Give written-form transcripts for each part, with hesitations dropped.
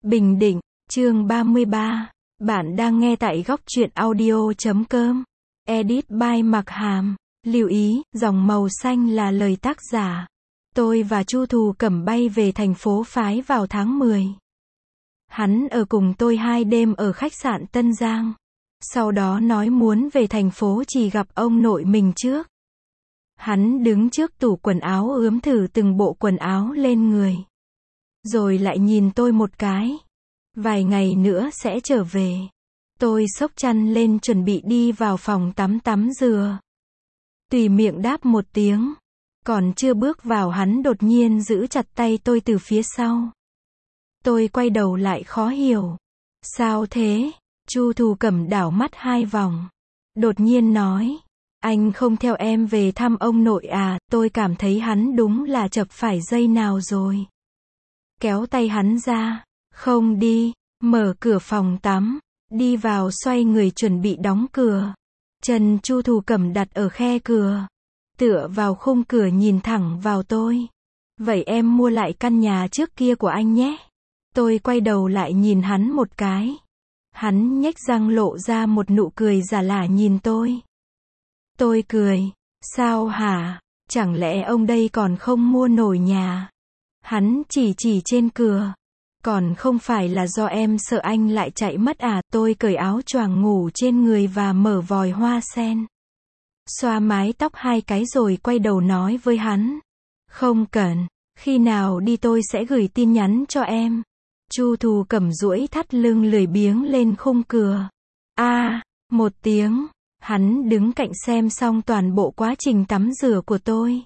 Bình Định, chương 33. Bạn đang nghe tại góc truyện audio.com. Edit by Mặc Hàm. Lưu ý, dòng màu xanh là lời tác giả. Tôi và Chu Thù Cẩm bay về thành phố Phái vào tháng 10. Hắn ở cùng tôi 2 đêm ở khách sạn Tân Giang. Sau đó nói muốn về thành phố chỉ gặp ông nội mình trước. Hắn đứng trước tủ quần áo ướm thử từng bộ quần áo lên người. Rồi lại nhìn tôi một cái. Vài ngày nữa sẽ trở về. Tôi xốc chăn lên chuẩn bị đi vào phòng tắm dừa. Tùy miệng đáp một tiếng. Còn chưa bước vào hắn đột nhiên giữ chặt tay tôi từ phía sau. Tôi quay đầu lại khó hiểu. Sao thế? Chu Thù Cẩm đảo mắt 2 vòng. Đột nhiên nói. Anh không theo em về thăm ông nội à? Tôi cảm thấy hắn đúng là chập phải dây nào rồi. Kéo tay hắn ra. Không đi. Mở cửa phòng tắm. Đi vào xoay người chuẩn bị đóng cửa. Chân Chu Thù Cẩm đặt ở khe cửa. Tựa vào khung cửa nhìn thẳng vào tôi. Vậy em mua lại căn nhà trước kia của anh nhé. Tôi quay đầu lại nhìn hắn một cái. Hắn nhếch răng lộ ra một nụ cười giả lả nhìn tôi. Tôi cười. Sao hả? Chẳng lẽ ông đây còn không mua nổi nhà? Hắn chỉ trên cửa. Còn không phải là do em sợ anh lại chạy mất à? Tôi cởi áo choàng ngủ trên người và mở vòi hoa sen. Xoa mái tóc 2 cái rồi quay đầu nói với hắn. Không cần, khi nào đi tôi sẽ gửi tin nhắn cho em. Chu Thù Cẩm duỗi thắt lưng lười biếng lên khung cửa. Một tiếng, hắn đứng cạnh xem xong toàn bộ quá trình tắm rửa của tôi.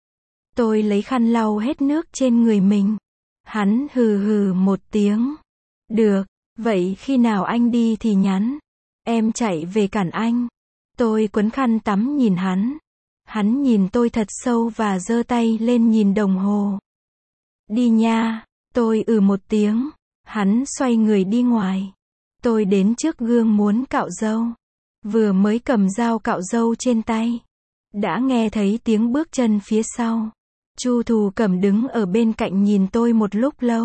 Tôi lấy khăn lau hết nước trên người mình. Hắn hừ một tiếng. Được, vậy khi nào anh đi thì nhắn. Em chạy về cản anh. Tôi quấn khăn tắm nhìn hắn. Hắn nhìn tôi thật sâu và giơ tay lên nhìn đồng hồ. Đi nha. Tôi một tiếng. Hắn xoay người đi ngoài. Tôi đến trước gương muốn cạo râu. Vừa mới cầm dao cạo râu trên tay. Đã nghe thấy tiếng bước chân phía sau. Chu Thù Cẩm đứng ở bên cạnh nhìn tôi một lúc lâu.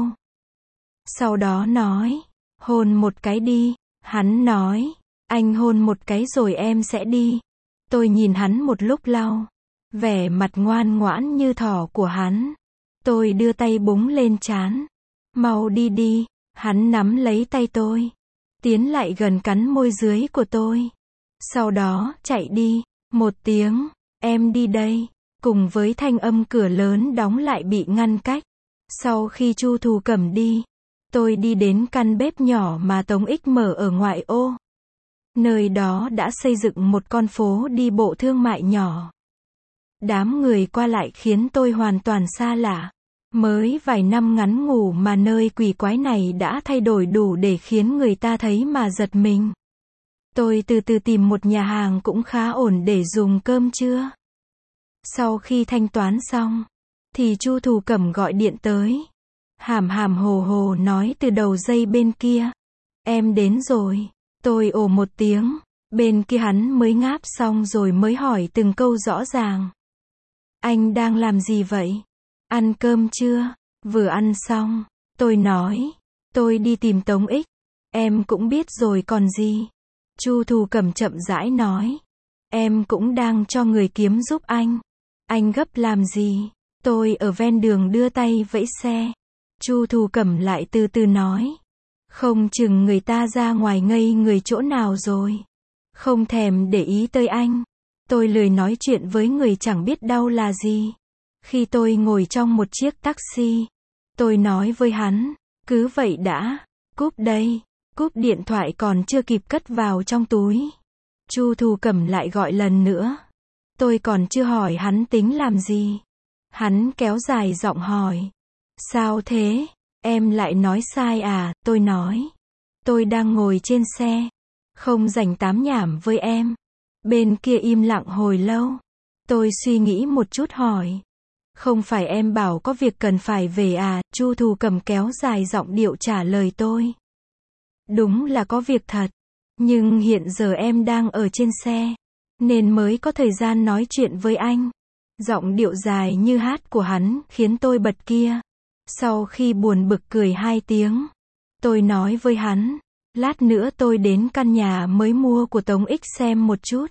Sau đó nói. Hôn một cái đi. Hắn nói. Anh hôn một cái rồi em sẽ đi. Tôi nhìn hắn một lúc lâu. Vẻ mặt ngoan ngoãn như thỏ của hắn. Tôi đưa tay búng lên trán. Mau đi đi. Hắn nắm lấy tay tôi. Tiến lại gần cắn môi dưới của tôi. Sau đó, chạy đi. Một tiếng. Em đi đây. Cùng với thanh âm cửa lớn đóng lại bị ngăn cách. Sau khi Chu Thù Cẩm đi. Tôi đi đến căn bếp nhỏ mà Tống Ích mở ở ngoại ô. Nơi đó đã xây dựng một con phố đi bộ thương mại nhỏ. Đám người qua lại khiến tôi hoàn toàn xa lạ. Mới vài năm ngắn ngủi mà nơi quỷ quái này đã thay đổi đủ để khiến người ta thấy mà giật mình. Tôi từ từ tìm một nhà hàng cũng khá ổn để dùng cơm trưa. Sau khi thanh toán xong, thì Chu Thù Cẩm gọi điện tới. Hàm hồ nói từ đầu dây bên kia. Em đến rồi. Tôi ồ một tiếng. Bên kia hắn mới ngáp xong rồi mới hỏi từng câu rõ ràng. Anh đang làm gì vậy? Ăn cơm chưa? Vừa ăn xong. Tôi nói. Tôi đi tìm Tống Ích. Em cũng biết rồi còn gì. Chu Thù Cẩm chậm rãi nói. Em cũng đang cho người kiếm giúp anh. Anh gấp làm gì? Tôi ở ven đường đưa tay vẫy xe. Chu Thù Cẩm lại từ từ nói. Không chừng người ta ra ngoài ngây người chỗ nào rồi. Không thèm để ý tới anh. Tôi lười nói chuyện với người chẳng biết đau là gì. Khi tôi ngồi trong một chiếc taxi, tôi nói với hắn, cứ vậy đã, cúp đây. Cúp điện thoại còn chưa kịp cất vào trong túi. Chu Thù Cẩm lại gọi lần nữa. Tôi còn chưa hỏi hắn tính làm gì. Hắn kéo dài giọng hỏi. Sao thế? Em lại nói sai à? Tôi nói. Tôi đang ngồi trên xe. Không rảnh tám nhảm với em. Bên kia im lặng hồi lâu. Tôi suy nghĩ một chút hỏi. Không phải em bảo có việc cần phải về à? Chu Thù Cẩm kéo dài giọng điệu trả lời tôi. Đúng là có việc thật. Nhưng hiện giờ em đang ở trên xe. Nên mới có thời gian nói chuyện với anh. Giọng điệu dài như hát của hắn khiến tôi bật kia. Sau khi buồn bực cười 2 tiếng. Tôi nói với hắn, lát nữa tôi đến căn nhà mới mua của Tống Ích xem một chút.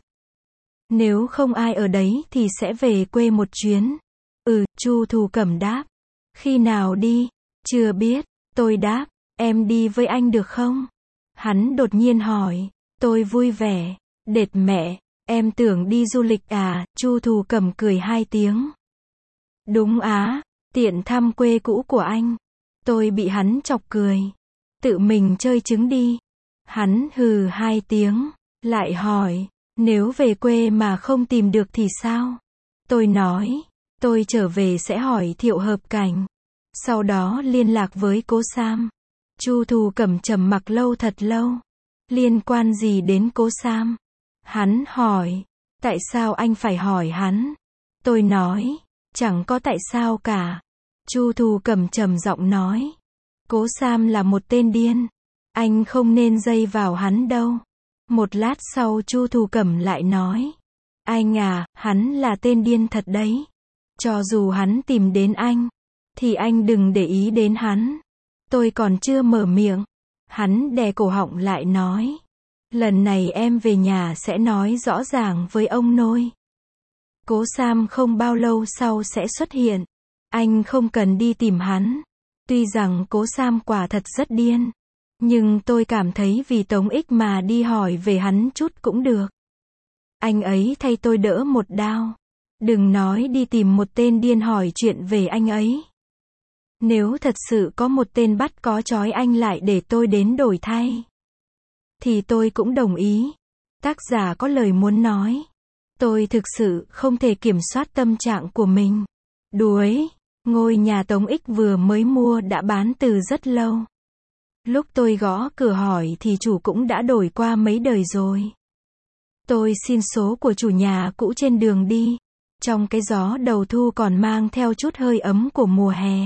Nếu không ai ở đấy thì sẽ về quê một chuyến. Chu Thù Cẩm đáp. Khi nào đi? Chưa biết. Tôi đáp, em đi với anh được không? Hắn đột nhiên hỏi. Tôi vui vẻ. Đệt mẹ, em tưởng đi du lịch à? Chu Thù Cẩm cười 2 tiếng. Đúng á, tiện thăm quê cũ của anh. Tôi bị hắn chọc cười. Tự mình chơi trứng đi. Hắn hừ 2 tiếng, lại hỏi, nếu về quê mà không tìm được thì sao? Tôi nói, tôi trở về sẽ hỏi Thiệu Hợp Cảnh. Sau đó liên lạc với Cố Sam. Chu Thù Cẩm trầm mặc lâu thật lâu. Liên quan gì đến Cố Sam? Hắn hỏi, tại sao anh phải hỏi hắn? Tôi nói, chẳng có tại sao cả. Chu Thù Cẩm trầm giọng nói, Cố Sam là một tên điên. Anh không nên dây vào hắn đâu. Một lát sau Chu Thù Cẩm lại nói, anh à, hắn là tên điên thật đấy. Cho dù hắn tìm đến anh, thì anh đừng để ý đến hắn. Tôi còn chưa mở miệng. Hắn đè cổ họng lại nói, lần này em về nhà sẽ nói rõ ràng với ông nội. Cố Sam không bao lâu sau sẽ xuất hiện. Anh không cần đi tìm hắn. Tuy rằng Cố Sam quả thật rất điên. Nhưng tôi cảm thấy vì Tống Ích mà đi hỏi về hắn chút cũng được. Anh ấy thay tôi đỡ một đao. Đừng nói đi tìm một tên điên hỏi chuyện về anh ấy. Nếu thật sự có một tên bắt có trói anh lại để tôi đến đổi thay, thì tôi cũng đồng ý. Tác giả có lời muốn nói. Tôi thực sự không thể kiểm soát tâm trạng của mình. Đuối, ngôi nhà Tống Ích vừa mới mua đã bán từ rất lâu. Lúc tôi gõ cửa hỏi thì chủ cũng đã đổi qua mấy đời rồi. Tôi xin số của chủ nhà cũ trên đường đi. Trong cái gió đầu thu còn mang theo chút hơi ấm của mùa hè.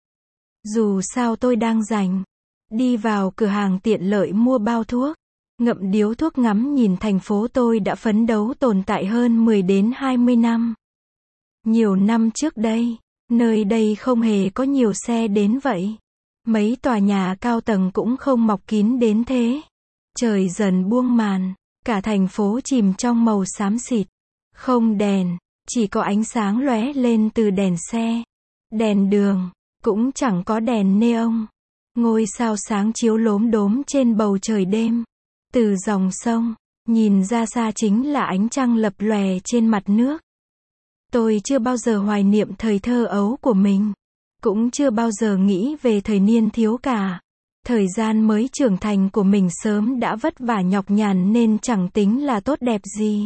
Dù sao tôi đang rảnh. Đi vào cửa hàng tiện lợi mua bao thuốc. Ngậm điếu thuốc ngắm nhìn thành phố tôi đã phấn đấu tồn tại hơn 10 đến 20 năm. Nhiều năm trước đây, nơi đây không hề có nhiều xe đến vậy. Mấy tòa nhà cao tầng cũng không mọc kín đến thế. Trời dần buông màn, cả thành phố chìm trong màu xám xịt. Không đèn, chỉ có ánh sáng lóe lên từ đèn xe. Đèn đường, cũng chẳng có đèn neon. Ngôi sao sáng chiếu lốm đốm trên bầu trời đêm. Từ dòng sông, nhìn ra xa chính là ánh trăng lập lòe trên mặt nước. Tôi chưa bao giờ hoài niệm thời thơ ấu của mình. Cũng chưa bao giờ nghĩ về thời niên thiếu cả. Thời gian mới trưởng thành của mình sớm đã vất vả nhọc nhằn nên chẳng tính là tốt đẹp gì.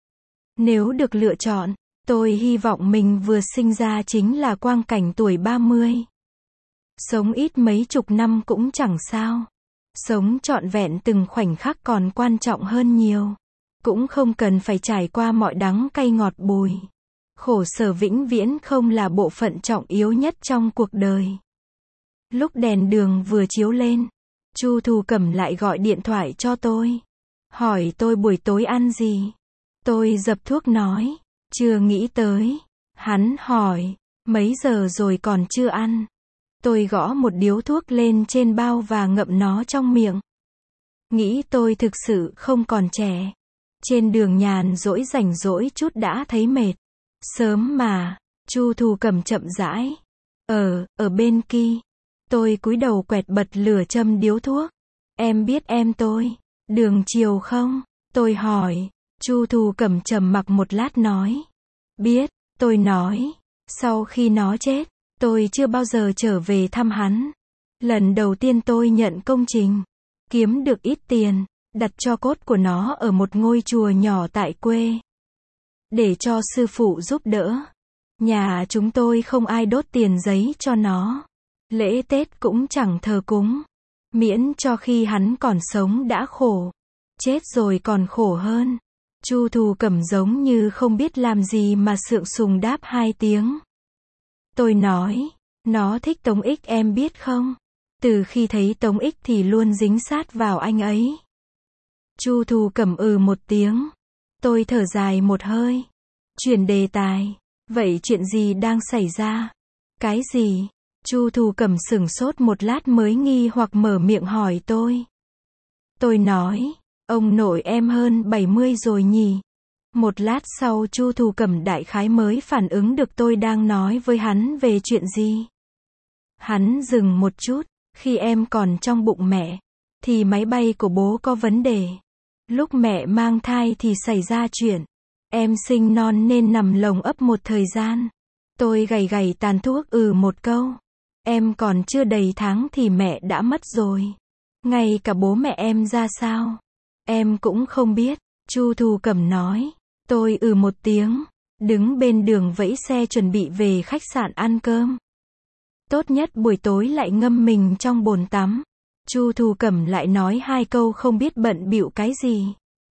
Nếu được lựa chọn, tôi hy vọng mình vừa sinh ra chính là quang cảnh tuổi 30. Sống ít mấy chục năm cũng chẳng sao. Sống trọn vẹn từng khoảnh khắc còn quan trọng hơn nhiều. Cũng không cần phải trải qua mọi đắng cay ngọt bùi. Khổ sở vĩnh viễn không là bộ phận trọng yếu nhất trong cuộc đời. Lúc đèn đường vừa chiếu lên, Chu Thù Cẩm lại gọi điện thoại cho tôi. Hỏi tôi buổi tối ăn gì. Tôi dập thuốc nói, chưa nghĩ tới. Hắn hỏi, mấy giờ rồi còn chưa ăn. Tôi gõ một điếu thuốc lên trên bao và ngậm nó trong miệng. Nghĩ tôi thực sự không còn trẻ. Trên đường nhàn rỗi rảnh rỗi chút đã thấy mệt. Sớm mà, Chu Thù Cẩm chậm rãi. Ở bên kia. Tôi cúi đầu quẹt bật lửa châm điếu thuốc. Em biết em tôi, Đường Chiều không? Tôi hỏi. Chu Thù Cẩm trầm mặc một lát nói. Biết, tôi nói. Sau khi nó chết, tôi chưa bao giờ trở về thăm hắn. Lần đầu tiên tôi nhận công trình, kiếm được ít tiền, đặt tro cốt của nó ở một ngôi chùa nhỏ tại quê. Để cho sư phụ giúp đỡ. Nhà chúng tôi không ai đốt tiền giấy cho nó. Lễ Tết cũng chẳng thờ cúng. Miễn cho khi hắn còn sống đã khổ. Chết rồi còn khổ hơn. Chu Thù Cẩm giống như không biết làm gì mà sượng sùng đáp 2 tiếng. Tôi nói, nó thích Tống Ích em biết không? Từ khi thấy Tống Ích thì luôn dính sát vào anh ấy. Chu Thù Cẩm một tiếng. Tôi thở dài một hơi. Chuyển đề tài. Vậy chuyện gì đang xảy ra? Cái gì? Chu Thù Cẩm sửng sốt một lát mới nghi hoặc mở miệng hỏi tôi. Tôi nói, ông nội em hơn 70 rồi nhỉ. Một lát sau Chu Thù Cẩm đại khái mới phản ứng được tôi đang nói với hắn về chuyện gì. Hắn dừng một chút, khi em còn trong bụng mẹ, thì máy bay của bố có vấn đề. Lúc mẹ mang thai thì xảy ra chuyện. Em sinh non nên nằm lồng ấp một thời gian. Tôi gầy gầy tàn thuốc một câu. Em còn chưa đầy tháng thì mẹ đã mất rồi. Ngay cả bố mẹ em ra sao, em cũng không biết. Chu Thù Cẩm nói. Tôi một tiếng, đứng bên đường vẫy xe chuẩn bị về khách sạn ăn cơm. Tốt nhất buổi tối lại ngâm mình trong bồn tắm. Chu Thù Cẩm lại nói hai câu không biết bận bịu cái gì.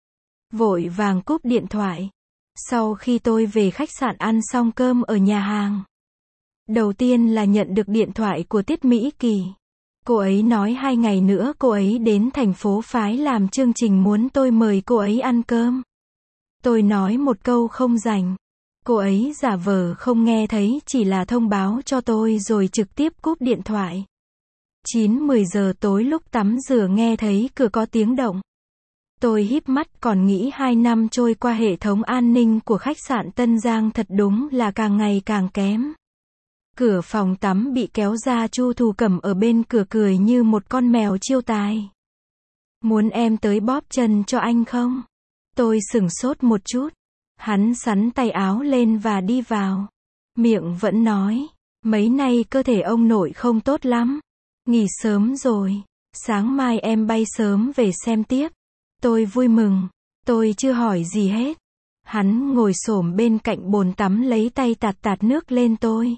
Vội vàng cúp điện thoại. Sau khi tôi về khách sạn ăn xong cơm ở nhà hàng, đầu tiên là nhận được điện thoại của Tiết Mỹ Kỳ. Cô ấy nói 2 ngày nữa cô ấy đến thành phố Phái làm chương trình muốn tôi mời cô ấy ăn cơm. Tôi nói một câu không rảnh. Cô ấy giả vờ không nghe thấy, chỉ là thông báo cho tôi rồi trực tiếp cúp điện thoại. 9-10 giờ tối lúc tắm rửa nghe thấy cửa có tiếng động. Tôi híp mắt còn nghĩ 2 năm trôi qua hệ thống an ninh của khách sạn Tân Giang thật đúng là càng ngày càng kém. Cửa phòng tắm bị kéo ra, Chu Thù Cẩm ở bên cửa cười như một con mèo chiêu tài. Muốn em tới bóp chân cho anh không? Tôi sửng sốt một chút. Hắn xắn tay áo lên và đi vào. Miệng vẫn nói, mấy nay cơ thể ông nội không tốt lắm. Nghỉ sớm rồi. Sáng mai em bay sớm về xem tiếp. Tôi vui mừng. Tôi chưa hỏi gì hết. Hắn ngồi xổm bên cạnh bồn tắm lấy tay tạt tạt nước lên tôi.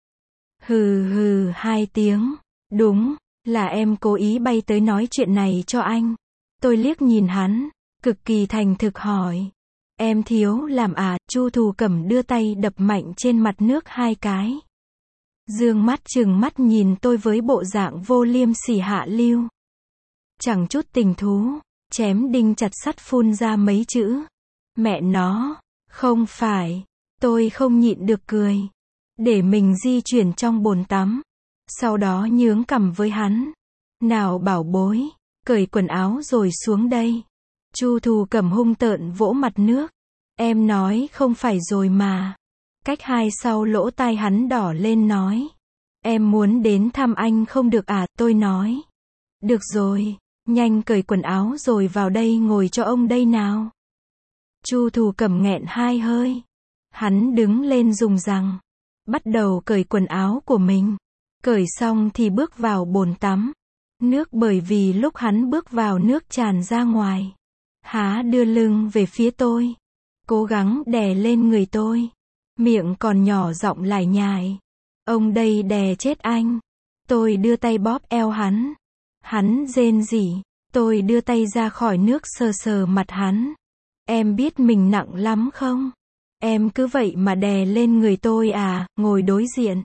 Hừ hừ 2 tiếng. Đúng, là em cố ý bay tới nói chuyện này cho anh. Tôi liếc nhìn hắn, cực kỳ thành thực hỏi. Em thiếu làm à? Chu Thù Cẩm đưa tay đập mạnh trên mặt nước 2 cái. Dương mắt trừng mắt nhìn tôi với bộ dạng vô liêm sỉ hạ lưu. Chẳng chút tình thú, chém đinh chặt sắt phun ra mấy chữ. Mẹ nó, không phải. Tôi không nhịn được cười. Để mình di chuyển trong bồn tắm. Sau đó nhướng cằm với hắn. Nào bảo bối, cởi quần áo rồi xuống đây. Chu Thù Cẩm hung tợn vỗ mặt nước. Em nói không phải rồi mà. Cách 2 sau lỗ tai hắn đỏ lên nói. Em muốn đến thăm anh không được à? Tôi nói. Được rồi, nhanh cởi quần áo rồi vào đây ngồi cho ông đây nào. Chu Thù Cẩm nghẹn 2 hơi. Hắn đứng lên dùng rằng. Bắt đầu cởi quần áo của mình. Cởi xong thì bước vào bồn tắm. Nước bởi vì lúc hắn bước vào nước tràn ra ngoài. Há đưa lưng về phía tôi. Cố gắng đè lên người tôi. Miệng còn nhỏ giọng lải nhải. Ông đây đè chết anh. Tôi đưa tay bóp eo hắn. Hắn rên rỉ. Tôi đưa tay ra khỏi nước sờ sờ mặt hắn. Em biết mình nặng lắm không? Em cứ vậy mà đè lên người tôi à? Ngồi đối diện.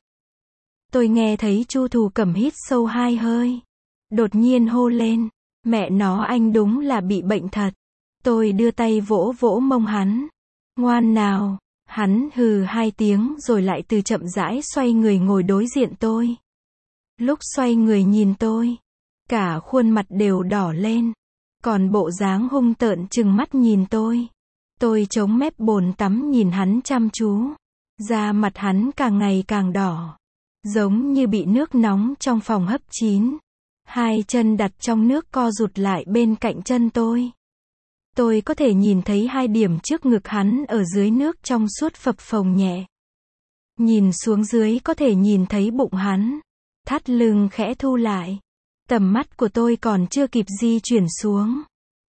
Tôi nghe thấy Chu Thù Cẩm hít sâu 2 hơi. Đột nhiên hô lên. Mẹ nó, anh đúng là bị bệnh thật. Tôi đưa tay vỗ vỗ mông hắn. Ngoan nào. Hắn hừ 2 tiếng rồi lại từ chậm rãi xoay người ngồi đối diện tôi. Lúc xoay người nhìn tôi, cả khuôn mặt đều đỏ lên. Còn bộ dáng hung tợn trừng mắt nhìn tôi. Tôi chống mép bồn tắm nhìn hắn chăm chú. Da mặt hắn càng ngày càng đỏ. Giống như bị nước nóng trong phòng hấp chín. 2 chân đặt trong nước co rụt lại bên cạnh chân tôi. Tôi có thể nhìn thấy 2 điểm trước ngực hắn ở dưới nước trong suốt phập phồng nhẹ. Nhìn xuống dưới có thể nhìn thấy bụng hắn. Thắt lưng khẽ thu lại. Tầm mắt của tôi còn chưa kịp di chuyển xuống.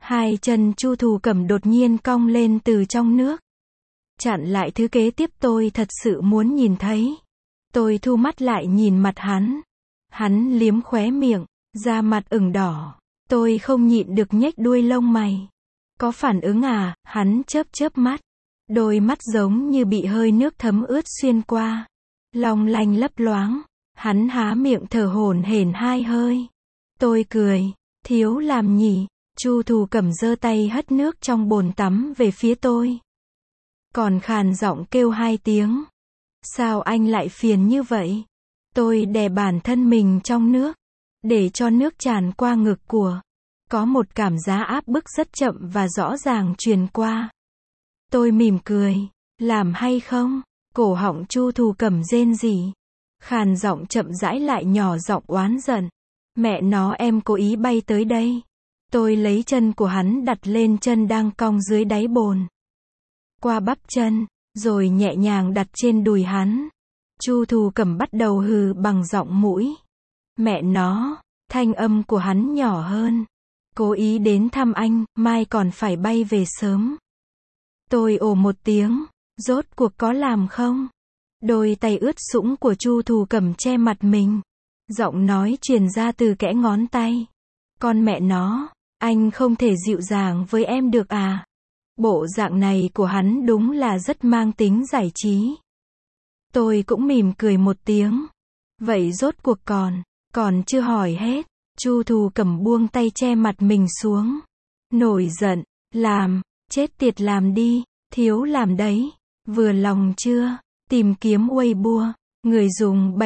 2 chân Chu Thù Cẩm đột nhiên cong lên từ trong nước. Chặn lại thứ kế tiếp tôi thật sự muốn nhìn thấy. Tôi thu mắt lại nhìn mặt hắn. Hắn liếm khóe miệng, da mặt ửng đỏ. Tôi không nhịn được nhếch đuôi lông mày. Có phản ứng à? Hắn chớp chớp mắt. Đôi mắt giống như bị hơi nước thấm ướt xuyên qua. Long lanh lấp loáng. Hắn há miệng thở hổn hển 2 hơi. Tôi cười. Thiếu làm nhỉ? Chu Thù Cẩm giơ tay hất nước trong bồn tắm về phía tôi. Còn khàn giọng kêu 2 tiếng. Sao anh lại phiền như vậy? Tôi đè bản thân mình trong nước, để cho nước tràn qua ngực của. Có một cảm giác áp bức rất chậm và rõ ràng truyền qua. Tôi mỉm cười. Làm hay không? Cổ họng Chu Thù Cẩm rên rỉ. Khàn giọng chậm rãi lại nhỏ giọng oán giận. Mẹ nó, em cố ý bay tới đây. Tôi lấy chân của hắn đặt lên chân đang cong dưới đáy bồn. Qua bắp chân, rồi nhẹ nhàng đặt trên đùi hắn. Chu Thù Cẩm bắt đầu hừ bằng giọng mũi. Mẹ nó, thanh âm của hắn nhỏ hơn. Cố ý đến thăm anh, mai còn phải bay về sớm. Tôi ồ một tiếng, rốt cuộc có làm không? Đôi tay ướt sũng của Chu Thù Cẩm che mặt mình. Giọng nói truyền ra từ kẽ ngón tay. Con mẹ nó, anh không thể dịu dàng với em được à? Bộ dạng này của hắn đúng là rất mang tính giải trí. Tôi cũng mỉm cười một tiếng. Vậy rốt cuộc còn chưa hỏi hết. Chu Thù Cẩm buông tay che mặt mình xuống. Nổi giận, làm, chết tiệt làm đi, thiếu làm đấy. Vừa lòng chưa? Tìm kiếm Weibo. Người dùng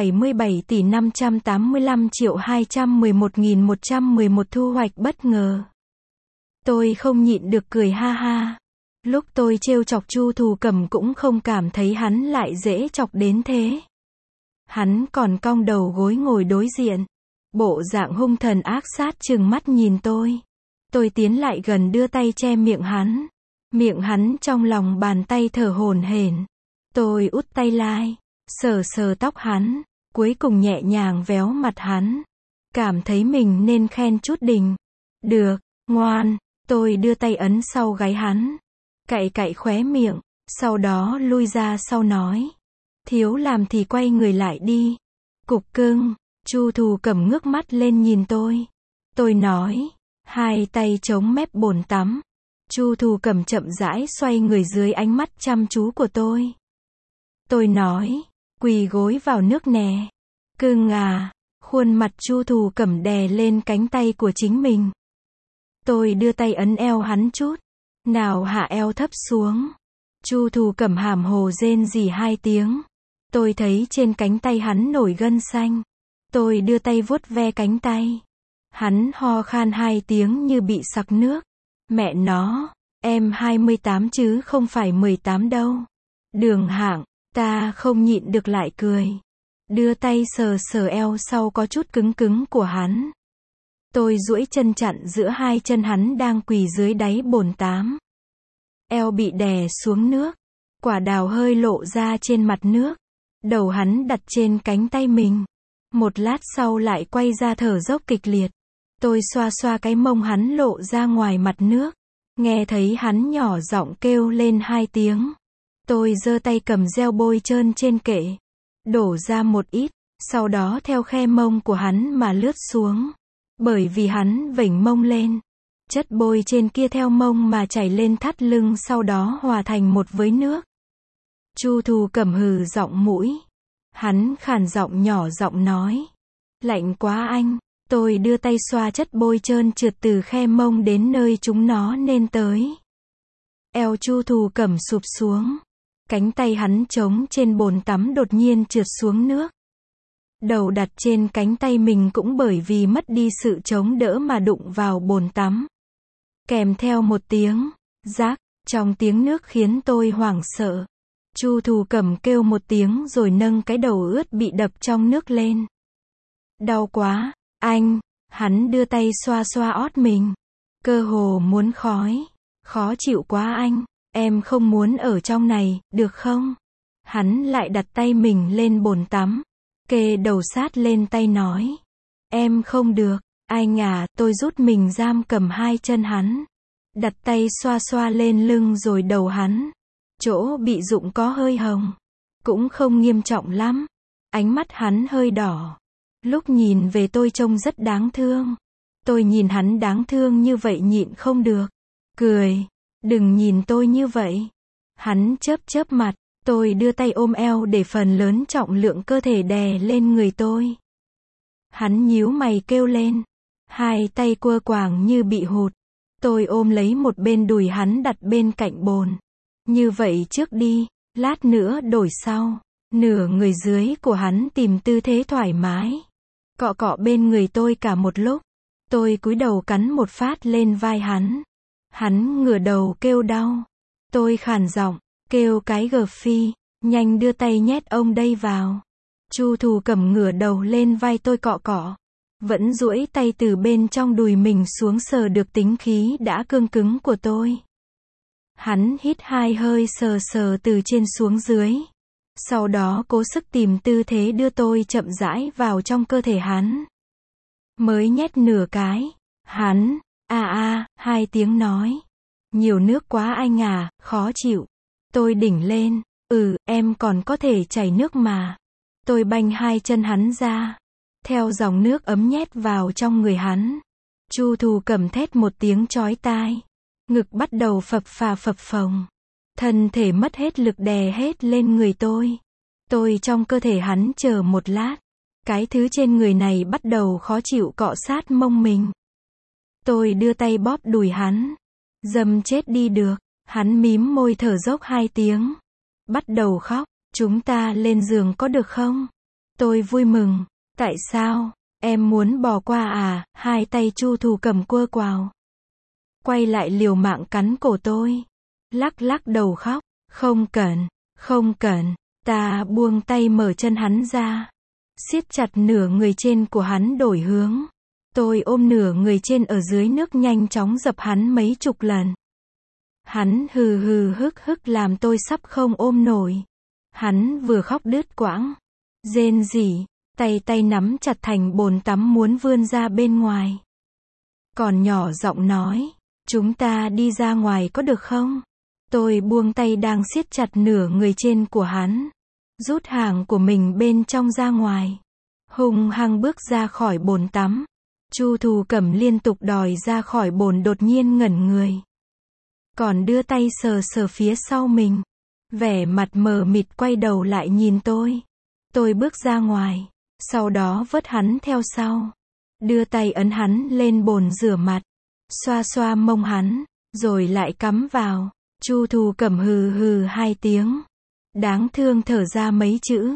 77.585.211.111 thu hoạch bất ngờ. Tôi không nhịn được cười ha ha. Lúc tôi trêu chọc Chu Thù Cẩm cũng không cảm thấy hắn lại dễ chọc đến thế. Hắn còn cong đầu gối ngồi đối diện. Bộ dạng hung thần ác sát trừng mắt nhìn tôi. Tôi tiến lại gần đưa tay che miệng hắn. Miệng hắn trong lòng bàn tay thở hổn hển. Tôi út tay lại, sờ sờ tóc hắn, cuối cùng nhẹ nhàng véo mặt hắn. Cảm thấy mình nên khen chút đỉnh. Được, ngoan. Tôi đưa tay ấn sau gáy hắn. Cạy cạy khóe miệng, sau đó lui ra sau nói. Thiếu làm thì quay người lại đi. Cục cưng. Chu Thù Cẩm ngước mắt lên nhìn tôi. Tôi nói, hai tay chống mép bồn tắm. Chu Thù Cẩm chậm rãi xoay người dưới ánh mắt chăm chú của tôi. Tôi nói, quỳ gối vào nước nè. Cưng à. Khuôn mặt Chu Thù Cẩm đè lên cánh tay của chính mình. Tôi đưa tay ấn eo hắn chút. Nào hạ eo thấp xuống. Chu Thù Cẩm hàm hồ rên rỉ hai tiếng. Tôi thấy trên cánh tay hắn nổi gân xanh. Tôi đưa tay vuốt ve cánh tay. Hắn ho khan hai tiếng như bị sặc nước. Mẹ nó, em 28 chứ không phải 18 đâu. Đường hạng, ta không nhịn được lại cười. Đưa tay sờ sờ eo sau có chút cứng cứng của hắn. Tôi duỗi chân chặn giữa hai chân hắn đang quỳ dưới đáy bồn tắm. Eo bị đè xuống nước. Quả đào hơi lộ ra trên mặt nước. Đầu hắn đặt trên cánh tay mình. Một lát sau lại quay ra thở dốc kịch liệt. Tôi xoa xoa cái mông hắn lộ ra ngoài mặt nước. Nghe thấy hắn nhỏ giọng kêu lên hai tiếng. Tôi giơ tay cầm gel bôi trơn trên kệ. Đổ ra một ít, sau đó theo khe mông của hắn mà lướt xuống. Bởi vì hắn vểnh mông lên. Chất bôi trên kia theo mông mà chảy lên thắt lưng sau đó hòa thành một với nước. Chu Thù Cẩm hừ giọng mũi. Hắn khàn giọng nhỏ giọng nói. Lạnh quá anh. Tôi đưa tay xoa chất bôi trơn trượt từ khe mông đến nơi chúng nó nên tới. Eo Chu Thù Cẩm sụp xuống. Cánh tay hắn trống trên bồn tắm đột nhiên trượt xuống nước. Đầu đặt trên cánh tay mình cũng bởi vì mất đi sự chống đỡ mà đụng vào bồn tắm. Kèm theo một tiếng rác trong tiếng nước khiến tôi hoảng sợ. Chu Thù Cẩm kêu một tiếng rồi nâng cái đầu ướt bị đập trong nước lên. Đau quá, anh. Hắn đưa tay xoa xoa ót mình. Cơ hồ muốn khói. Khó chịu quá anh. Em không muốn ở trong này, được không? Hắn lại đặt tay mình lên bồn tắm. Kê đầu sát lên tay nói. Em không được, anh à. Tôi rút mình giam cầm hai chân hắn. Đặt tay xoa xoa lên lưng rồi đầu hắn. Chỗ bị rụng có hơi hồng. Cũng không nghiêm trọng lắm. Ánh mắt hắn hơi đỏ. Lúc nhìn về tôi trông rất đáng thương. Tôi nhìn hắn đáng thương như vậy nhịn không được. Cười. Đừng nhìn tôi như vậy. Hắn chớp chớp mặt. Tôi đưa tay ôm eo để phần lớn trọng lượng cơ thể đè lên người tôi. Hắn nhíu mày kêu lên. Hai tay quơ quàng như bị hụt. Tôi ôm lấy một bên đùi hắn đặt bên cạnh bồn. Như vậy trước đi, lát nữa đổi sau. Nửa người dưới của hắn tìm tư thế thoải mái. Cọ cọ bên người tôi cả một lúc. Tôi cúi đầu cắn một phát lên vai hắn. Hắn ngửa đầu kêu đau. Tôi khàn giọng, kêu cái G Phi, nhanh đưa tay nhét ông đây vào. Chu Thù Cẩm ngửa đầu lên vai tôi cọ cọ. Vẫn duỗi tay từ bên trong đùi mình xuống sờ được tính khí đã cương cứng của tôi. Hắn hít 2 hơi sờ sờ từ trên xuống dưới. Sau đó cố sức tìm tư thế đưa tôi chậm rãi vào trong cơ thể hắn. Mới nhét nửa cái. Hắn, 2 tiếng nói. Nhiều nước quá anh à, khó chịu. Tôi đỉnh lên, em còn có thể chảy nước mà. Tôi banh 2 chân hắn ra. Theo dòng nước ấm nhét vào trong người hắn. Chu Thù Cẩm thét một tiếng chói tai. Ngực bắt đầu phập phà phập phồng. Thân thể mất hết lực đè hết lên người tôi. Tôi trong cơ thể hắn chờ một lát. Cái thứ trên người này bắt đầu khó chịu cọ sát mông mình. Tôi đưa tay bóp đùi hắn. Dâm chết đi được. Hắn mím môi thở dốc 2 tiếng. Bắt đầu khóc. Chúng ta lên giường có được không? Tôi vui mừng. Tại sao? Em muốn bỏ qua à? 2 tay Chu Thù Cẩm quơ quào. Quay lại liều mạng cắn cổ tôi. Lắc lắc đầu khóc. Không cần. Ta buông tay mở chân hắn ra. Siết chặt nửa người trên của hắn đổi hướng. Tôi ôm nửa người trên ở dưới nước nhanh chóng dập hắn mấy chục lần. Hắn hừ hừ hức hức làm tôi sắp không ôm nổi. Hắn vừa khóc đứt quãng. Rên rỉ. Tay nắm chặt thành bồn tắm muốn vươn ra bên ngoài. Còn nhỏ giọng nói. Chúng ta đi ra ngoài có được không? Tôi buông tay đang siết chặt nửa người trên của hắn. Rút hàng của mình bên trong ra ngoài. Hung hăng bước ra khỏi bồn tắm. Chu Thù Cẩm liên tục đòi ra khỏi bồn đột nhiên ngẩn người. Còn đưa tay sờ sờ phía sau mình. Vẻ mặt mờ mịt quay đầu lại nhìn tôi. Tôi bước ra ngoài. Sau đó vớt hắn theo sau. Đưa tay ấn hắn lên bồn rửa mặt. Xoa xoa mông hắn. Rồi lại cắm vào. Chu Thù Cẩm hừ hừ 2 tiếng. Đáng thương thở ra mấy chữ.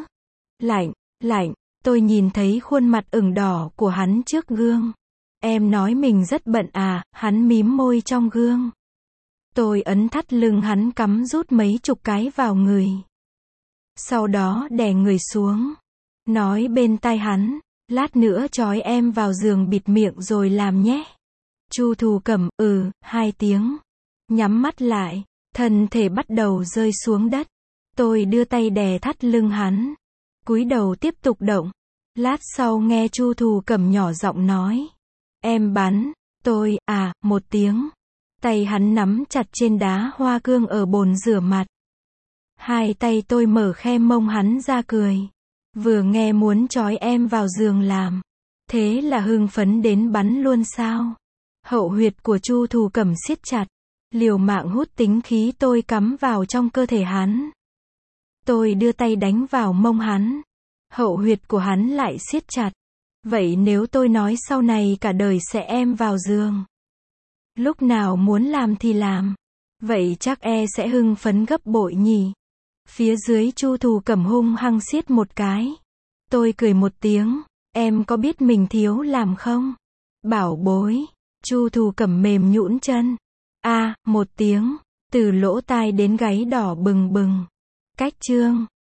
Lạnh. Tôi nhìn thấy khuôn mặt ửng đỏ của hắn trước gương. Em nói mình rất bận à? Hắn mím môi trong gương. Tôi ấn thắt lưng hắn cắm rút mấy chục cái vào người. Sau đó đè người xuống. Nói bên tai hắn. Lát nữa trói em vào giường bịt miệng rồi làm nhé. Chu Thù Cẩm 2 tiếng. Nhắm mắt lại. Thân thể bắt đầu rơi xuống đất. Tôi đưa tay đè thắt lưng hắn. Cúi đầu tiếp tục động. Lát sau nghe Chu Thù Cẩm nhỏ giọng nói. Em bắn. Tôi, 1 tiếng. Tay hắn nắm chặt trên đá hoa cương ở bồn rửa mặt. 2 tay tôi mở khe mông hắn ra cười. Vừa nghe muốn trói em vào giường làm. Thế là hưng phấn đến bắn luôn sao? Hậu huyệt của Chu Thù Cẩm siết chặt. Liều mạng hút tính khí tôi cắm vào trong cơ thể hắn. Tôi đưa tay đánh vào mông hắn. Hậu huyệt của hắn lại siết chặt. Vậy nếu tôi nói sau này cả đời sẽ em vào giường. Lúc nào muốn làm thì làm. Vậy chắc sẽ hưng phấn gấp bội nhỉ. Phía dưới Chu Thù Cẩm hung hăng siết một cái. Tôi cười một tiếng. Em có biết mình thiếu làm không? Bảo bối. Chu Thù Cẩm mềm nhũn chân. 1 tiếng. Từ lỗ tai đến gáy đỏ bừng bừng. Cách chương.